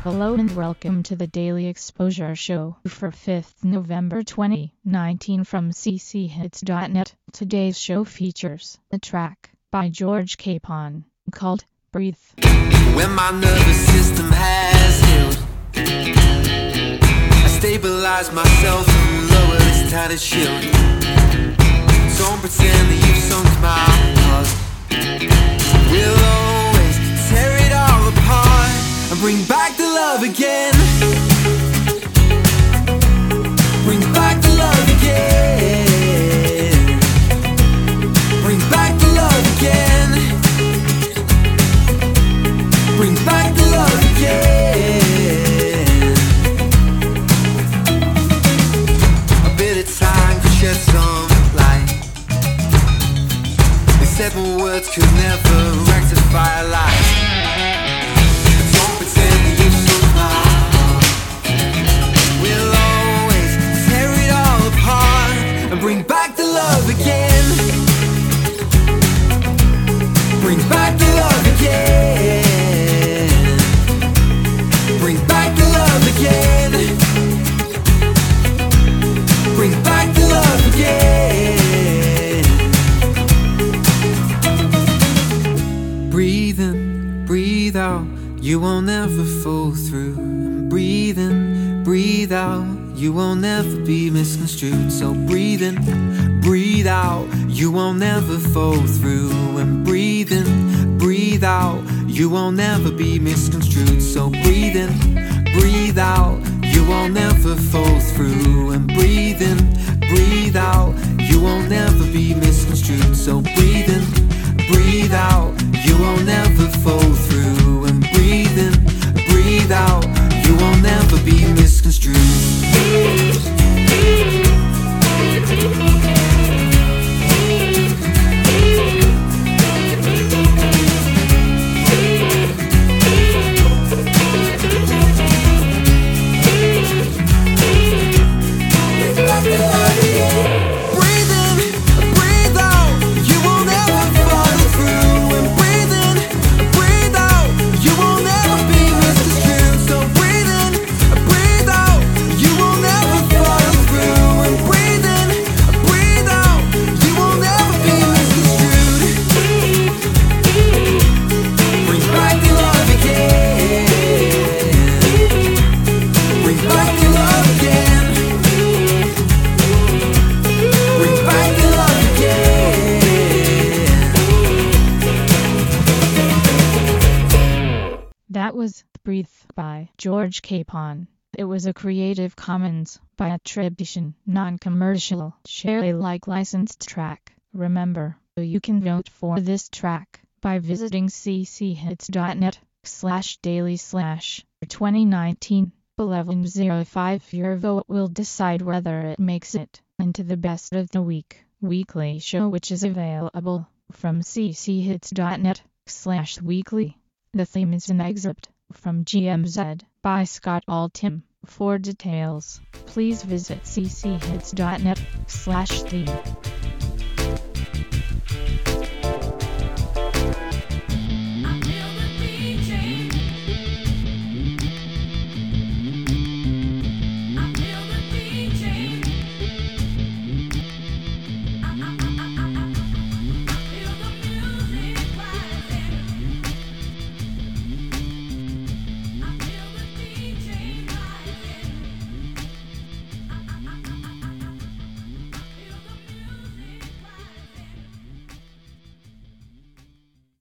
Hello and welcome to the Daily Exposure Show for 5th November 2019 from cchits.net. Today's show features a track by George Capon called Breathe. When my nervous system has healed, I stabilize myself and lower this tattered shield. Don't pretend that you've sunk my heart. We'll always tear it all apart and bring back the love again. Bring back the love again. Bring back the love again. Bring back the love again. A bit of time to shed some light. They said my words could never rectify a lie. Don't pretend that you've sunk my heart. We'll always tear it all apart and bring back the love again. Bring back the love again. Bring back the love again. Bring back the love again. Breathe in, breathe out, you won't ever fall through. Breathe in, breathe out, you won't ever be misconstrued. So breathe in, breathe out, you won't ever fall through. And breathe in, breathe out, you won't ever be misconstrued. So breathe in, breathe out, you won't ever fall through. And breathe in, breathe out, you won't ever be misconstrued. So breathe in, breathe out, you won't ever fall through. And breathe in, breathe out, you won't ever be misconstrued. That was Breathe by George Capon. It was a Creative Commons by attribution, non-commercial, share Alike licensed track. Remember, you can vote for this track by visiting cchits.net/daily/2019 1105. Your vote will decide whether it makes it into the best of the weekly show, which is available from cchits.net/weekly. The theme is an excerpt from GMZ by Scott Altham. For details, please visit cchits.net/theme.